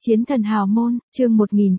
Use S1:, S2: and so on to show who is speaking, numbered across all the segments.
S1: Chiến thần hào môn, chương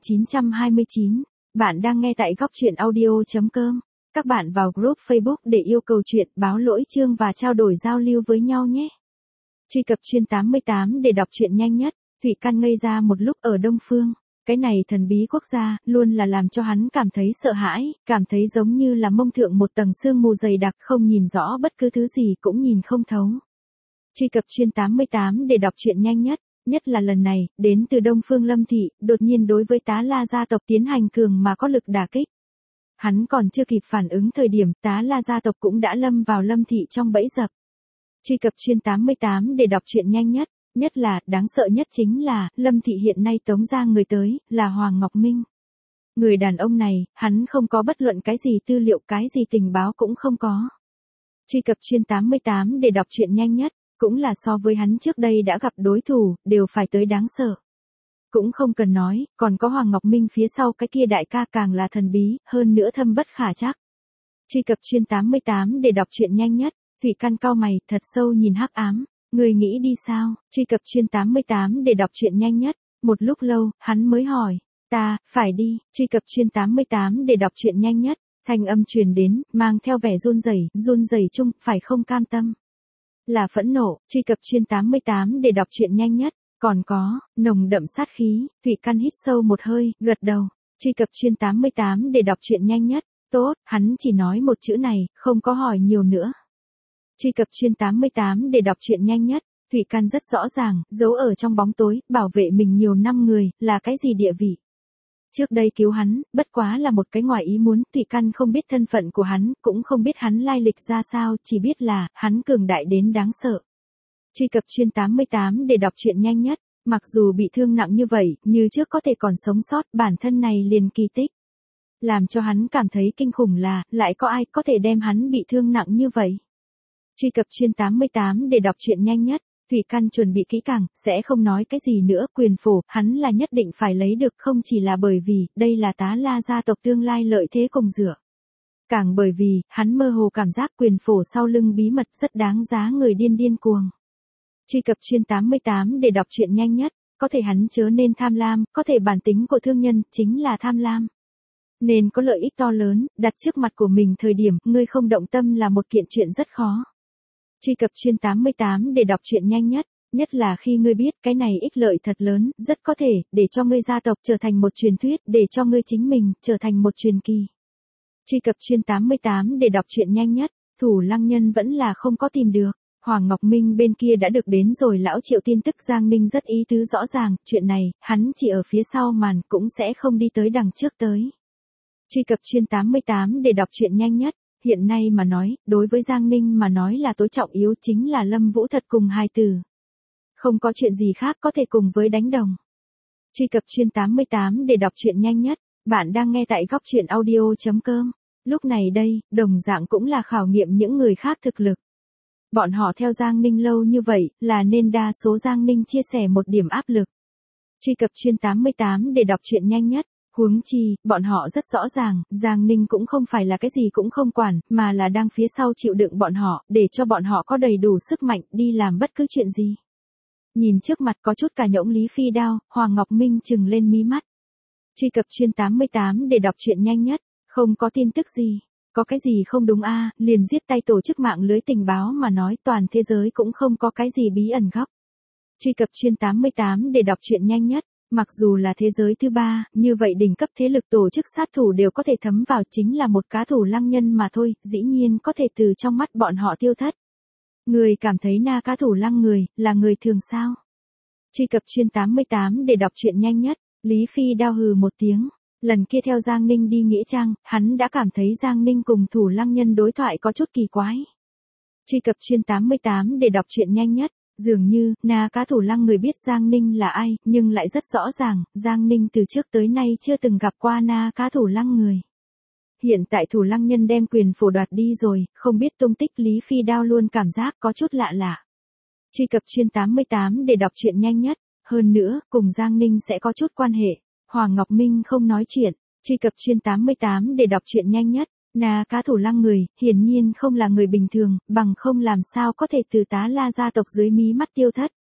S1: 1929. Bạn đang nghe tại góc truyện audio.com. Các bạn vào group Facebook để yêu cầu chuyện, báo lỗi chương và trao đổi giao lưu với nhau nhé. Truy cập chuyên 88 để đọc truyện nhanh nhất. Thủy Căn ngây ra một lúc ở Đông Phương. Cái này thần bí quốc gia, luôn là làm cho hắn cảm thấy sợ hãi, cảm thấy giống như là mông thượng một tầng sương mù dày đặc, không nhìn rõ bất cứ thứ gì cũng nhìn không thấu. Truy cập chuyên 88 để đọc truyện nhanh nhất. Nhất là lần này, đến từ Đông Phương Lâm Thị, đột nhiên đối với Tá La gia tộc tiến hành cường mà có lực đả kích. Hắn còn chưa kịp phản ứng thời điểm, Tá La gia tộc cũng đã lâm vào Lâm Thị trong bẫy dập. Truy cập chuyên 88 để đọc truyện nhanh nhất. Nhất là, đáng sợ nhất chính là, Lâm Thị hiện nay tống ra người tới, là Hoàng Ngọc Minh. Người đàn ông này, hắn không có bất luận cái gì tư liệu, cái gì tình báo cũng không có. Truy cập chuyên 88 để đọc truyện nhanh nhất. Cũng là so với hắn trước đây đã gặp đối thủ, đều phải tới đáng sợ. Cũng không cần nói, còn có Hoàng Ngọc Minh phía sau cái kia đại ca càng là thần bí, hơn nữa thâm bất khả trắc. Truy cập chuyên 88 để đọc truyện nhanh nhất. Thủy Căn cau mày, thật sâu nhìn hắc ám. Người nghĩ đi sao? Truy cập chuyên 88 để đọc truyện nhanh nhất. Một lúc lâu, hắn mới hỏi. Ta, phải đi. Truy cập chuyên 88 để đọc truyện nhanh nhất. Thanh âm truyền đến, mang theo vẻ run rẩy chung, phải không cam tâm. Là phẫn nộ. Truy cập chuyên 88 để đọc truyện nhanh nhất. Còn có, nồng đậm sát khí. Thủy Căn hít sâu một hơi, gật đầu. Truy cập chuyên 88 để đọc truyện nhanh nhất. Tốt, hắn chỉ nói một chữ này, không có hỏi nhiều nữa. Truy cập chuyên 88 để đọc truyện nhanh nhất. Thủy Căn rất rõ ràng, giấu ở trong bóng tối, bảo vệ mình nhiều năm người, là cái gì địa vị. Trước đây cứu hắn, bất quá là một cái ngoài ý muốn, Thủy Căn không biết thân phận của hắn, cũng không biết hắn lai lịch ra sao, chỉ biết là, hắn cường đại đến đáng sợ. Truy cập chuyên 88 để đọc truyện nhanh nhất. Mặc dù bị thương nặng như vậy, như trước có thể còn sống sót, bản thân này liền kỳ tích. Làm cho hắn cảm thấy kinh khủng là, lại có ai có thể đem hắn bị thương nặng như vậy. Truy cập chuyên 88 để đọc truyện nhanh nhất. Thủy Căn chuẩn bị kỹ càng, sẽ không nói cái gì nữa, quyền phổ, hắn là nhất định phải lấy được, không chỉ là bởi vì, đây là Tá La gia tộc tương lai lợi thế cùng dựa. Càng bởi vì, hắn mơ hồ cảm giác quyền phổ sau lưng bí mật rất đáng giá người điên cuồng. Truy cập chuyên 88 để đọc truyện nhanh nhất. Có thể hắn chớ nên tham lam, có thể bản tính của thương nhân, chính là tham lam. Nên có lợi ích to lớn, đặt trước mặt của mình thời điểm, ngươi không động tâm là một kiện chuyện rất khó. Truy cập chuyên 88 để đọc truyện nhanh nhất. Nhất là khi ngươi biết cái này ích lợi thật lớn, rất có thể, để cho ngươi gia tộc trở thành một truyền thuyết, để cho ngươi chính mình, trở thành một truyền kỳ. Truy cập chuyên 88 để đọc truyện nhanh nhất. Thủ Lăng Nhân vẫn là không có tìm được. Hoàng Ngọc Minh bên kia đã được đến rồi, lão Triệu tin tức Giang Ninh rất ý tứ rõ ràng, chuyện này, hắn chỉ ở phía sau màn, cũng sẽ không đi tới đằng trước tới. Truy cập chuyên 88 để đọc truyện nhanh nhất. Hiện nay mà nói, đối với Giang Ninh mà nói là tối trọng yếu chính là Lâm Vũ Thật cùng hài tử. Không có chuyện gì khác có thể cùng với đánh đồng. Truy cập chuyên 88 để đọc truyện nhanh nhất. Bạn đang nghe tại góc truyện audio.com. Lúc này đây, đồng dạng cũng là khảo nghiệm những người khác thực lực. Bọn họ theo Giang Ninh lâu như vậy, là nên đa số Giang Ninh chia sẻ một điểm áp lực. Truy cập chuyên 88 để đọc truyện nhanh nhất. Huống chi, bọn họ rất rõ ràng, Giang Ninh cũng không phải là cái gì cũng không quản, mà là đang phía sau chịu đựng bọn họ, để cho bọn họ có đầy đủ sức mạnh, đi làm bất cứ chuyện gì. Nhìn trước mặt có chút cả nhỗng Lý Phi Đao, Hoàng Ngọc Minh trừng lên mí mắt. Truy cập chuyên 88 để đọc truyện nhanh nhất. Không có tin tức gì. Có cái gì không đúng a? Liền giết tay tổ chức mạng lưới tình báo mà nói, toàn thế giới cũng không có cái gì bí ẩn góc. Truy cập chuyên 88 để đọc truyện nhanh nhất. Mặc dù là thế giới thứ ba, như vậy đỉnh cấp thế lực tổ chức sát thủ đều có thể thấm vào, chính là một cá Thủ Lăng Nhân mà thôi, dĩ nhiên có thể từ trong mắt bọn họ tiêu thất. Người cảm thấy na cá Thủ Lăng người, là người thường sao? Truy cập chuyên 88 để đọc truyện nhanh nhất. Lý Phi Đao hừ một tiếng. Lần kia theo Giang Ninh đi Nghĩa Trang, hắn đã cảm thấy Giang Ninh cùng Thủ Lăng Nhân đối thoại có chút kỳ quái. Truy cập chuyên 88 để đọc truyện nhanh nhất. Dường như, na cá Thủ Lăng người biết Giang Ninh là ai, nhưng lại rất rõ ràng, Giang Ninh từ trước tới nay chưa từng gặp qua na cá Thủ Lăng người. Hiện tại Thủ Lăng Nhân đem quyền phổ đoạt đi rồi, không biết tung tích, Lý Phi Đao luôn cảm giác có chút lạ lạ. Truy cập chuyên 88 để đọc truyện nhanh nhất. Hơn nữa, cùng Giang Ninh sẽ có chút quan hệ. Hoàng Ngọc Minh không nói chuyện. Truy cập chuyên 88 để đọc truyện nhanh nhất. Na cá Thủ Lăng người, hiển nhiên không là người bình thường, bằng không làm sao có thể từ Tá La gia tộc dưới mí mắt tiêu thất.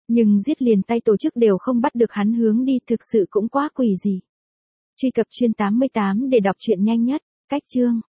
S1: Nhưng giết liền tay tổ chức đều không bắt được hắn hướng đi, thực sự cũng quá quỷ dị. Truy cập Chuyên 88 để đọc truyện nhanh nhất. Cách chương